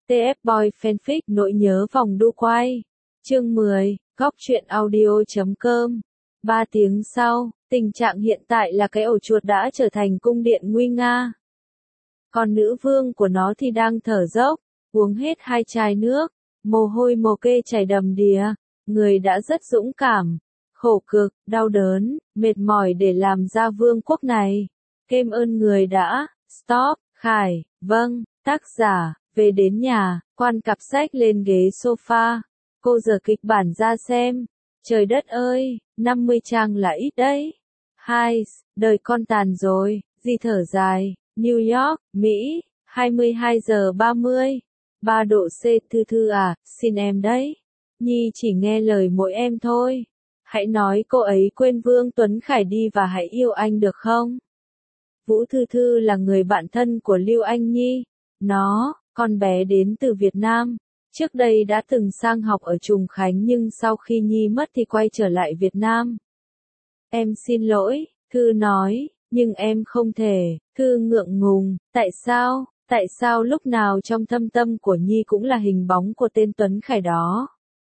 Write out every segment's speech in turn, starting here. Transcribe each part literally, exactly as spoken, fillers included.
tê ép Boy Fanfic nỗi nhớ vòng đu quay. Chương mười, góc truyện audio chấm com. Ba tiếng sau, tình trạng hiện tại là cái ổ chuột đã trở thành cung điện nguy nga. Còn nữ vương của nó thì đang thở dốc, uống hết hai chai nước, mồ hôi mồ kê chảy đầm đìa, người đã rất dũng cảm, khổ cực, đau đớn, mệt mỏi để làm ra vương quốc này. Kêm ơn người đã, stop, Khải, vâng, tác giả, về đến nhà, quan cặp sách lên ghế sofa. Cô giở kịch bản ra xem. Trời đất ơi, năm mươi trang là ít đấy. Hai, đời con tàn rồi, Di thở dài. New York, Mỹ, hai mươi hai giờ ba mươi. ba độ C. Thư Thư à, xin em đấy. Nhi chỉ nghe lời mỗi em thôi. Hãy nói cô ấy quên Vương Tuấn Khải đi và hãy yêu anh được không? Vũ Thư Thư là người bạn thân của Lưu Anh Nhi. Nó, con bé đến từ Việt Nam. Trước đây đã từng sang học ở Trùng Khánh nhưng sau khi Nhi mất thì quay trở lại Việt Nam. Em xin lỗi, Thư nói, nhưng em không thể. Thư ngượng ngùng, tại sao, tại sao lúc nào trong thâm tâm của Nhi cũng là hình bóng của tên Tuấn Khải đó.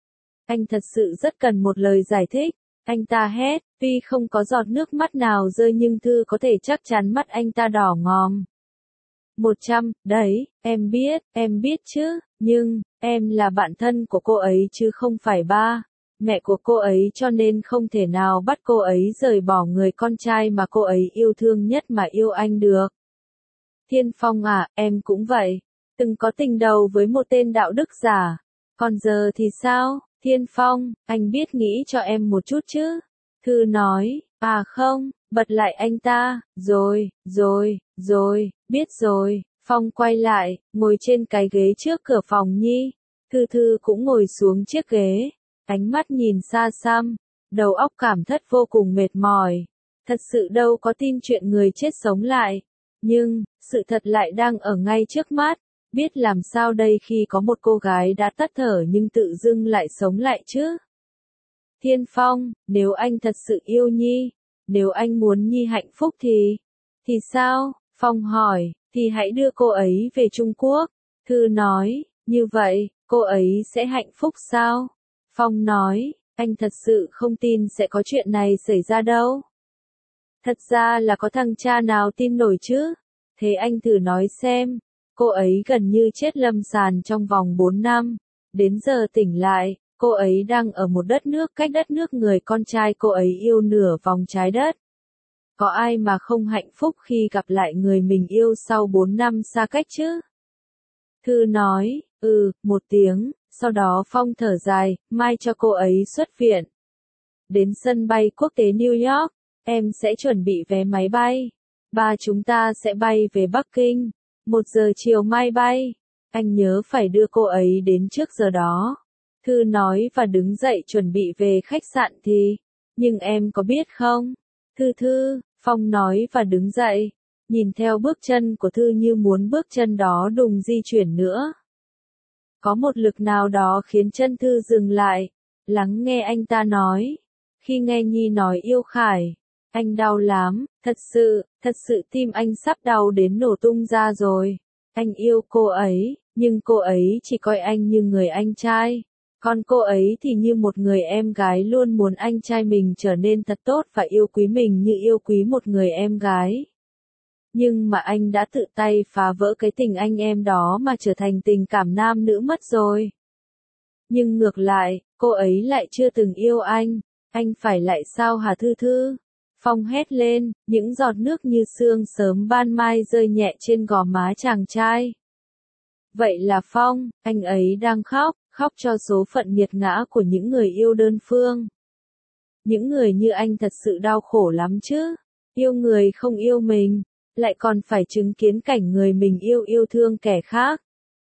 Anh thật sự rất cần một lời giải thích. Anh ta hét, tuy không có giọt nước mắt nào rơi nhưng Thư có thể chắc chắn mắt anh ta đỏ ngòm. Một trăm, đấy, em biết, em biết chứ, nhưng, em là bạn thân của cô ấy chứ không phải ba, mẹ của cô ấy cho nên không thể nào bắt cô ấy rời bỏ người con trai mà cô ấy yêu thương nhất mà yêu anh được. Thiên Phong à, em cũng vậy, từng có tình đầu với một tên đạo đức giả, còn giờ thì sao? Thiên Phong, anh biết nghĩ cho em một chút chứ? Thư nói, à không, bật lại anh ta, rồi, rồi, rồi, biết rồi. Phong quay lại, ngồi trên cái ghế trước cửa phòng Nhi. Thư Thư cũng ngồi xuống chiếc ghế, ánh mắt nhìn xa xăm, đầu óc cảm thất vô cùng mệt mỏi. Thật sự đâu có tin chuyện người chết sống lại, nhưng, sự thật lại đang ở ngay trước mắt. Biết làm sao đây khi có một cô gái đã tắt thở nhưng tự dưng lại sống lại chứ? Thiên Phong, nếu anh thật sự yêu Nhi, nếu anh muốn Nhi hạnh phúc thì, thì sao? Phong hỏi, thì hãy đưa cô ấy về Trung Quốc. Thư nói, như vậy, cô ấy sẽ hạnh phúc sao? Phong nói, anh thật sự không tin sẽ có chuyện này xảy ra đâu. Thật ra là có thằng cha nào tin nổi chứ? Thế anh thử nói xem. Cô ấy gần như chết lâm sàn trong vòng bốn năm. Đến giờ tỉnh lại, cô ấy đang ở một đất nước cách đất nước người con trai cô ấy yêu nửa vòng trái đất. Có ai mà không hạnh phúc khi gặp lại người mình yêu sau bốn năm xa cách chứ? Thư nói, ừ, một tiếng, sau đó Phong thở dài, mai cho cô ấy xuất viện. Đến sân bay quốc tế New York, em sẽ chuẩn bị vé máy bay. Ba chúng ta sẽ bay về Bắc Kinh. Một giờ chiều mai bay. Anh nhớ phải đưa cô ấy đến trước giờ đó. Thư nói và đứng dậy chuẩn bị về khách sạn thì. Nhưng em có biết không? Thư Thư, Phong nói và đứng dậy. Nhìn theo bước chân của Thư như muốn bước chân đó đùng di chuyển nữa. Có một lực nào đó khiến chân Thư dừng lại. Lắng nghe anh ta nói. Khi nghe Nhi nói yêu Khải. Anh đau lắm, thật sự, thật sự tim anh sắp đau đến nổ tung ra rồi. Anh yêu cô ấy, nhưng cô ấy chỉ coi anh như người anh trai. Còn cô ấy thì như một người em gái luôn muốn anh trai mình trở nên thật tốt và yêu quý mình như yêu quý một người em gái. Nhưng mà anh đã tự tay phá vỡ cái tình anh em đó mà trở thành tình cảm nam nữ mất rồi. Nhưng ngược lại, cô ấy lại chưa từng yêu anh. Anh phải lại sao hả Thư Thư? Phong hét lên, những giọt nước như sương sớm ban mai rơi nhẹ trên gò má chàng trai. Vậy là Phong, anh ấy đang khóc, khóc cho số phận nghiệt ngã của những người yêu đơn phương. Những người như anh thật sự đau khổ lắm chứ, yêu người không yêu mình, lại còn phải chứng kiến cảnh người mình yêu yêu thương kẻ khác.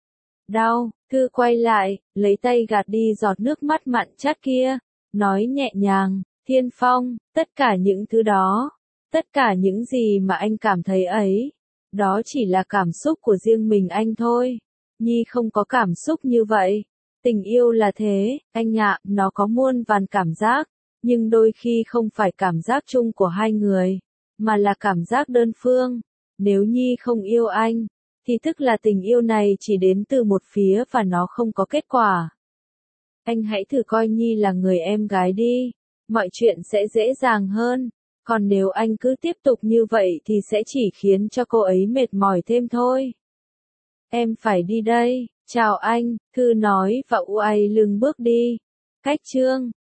Đau, Thư quay lại, lấy tay gạt đi giọt nước mắt mặn chát kia, nói nhẹ nhàng. Thiên Phong, tất cả những thứ đó, tất cả những gì mà anh cảm thấy ấy, đó chỉ là cảm xúc của riêng mình anh thôi. Nhi không có cảm xúc như vậy. Tình yêu là thế, anh ạ, nó có muôn vàn cảm giác, nhưng đôi khi không phải cảm giác chung của hai người, mà là cảm giác đơn phương. Nếu Nhi không yêu anh, thì tức là tình yêu này chỉ đến từ một phía và nó không có kết quả. Anh hãy thử coi Nhi là người em gái đi, mọi chuyện sẽ dễ dàng hơn, còn nếu anh cứ tiếp tục như vậy thì sẽ chỉ khiến cho cô ấy mệt mỏi thêm thôi. Em phải đi đây, chào anh, Thư nói và uay lưng bước đi. Cách chương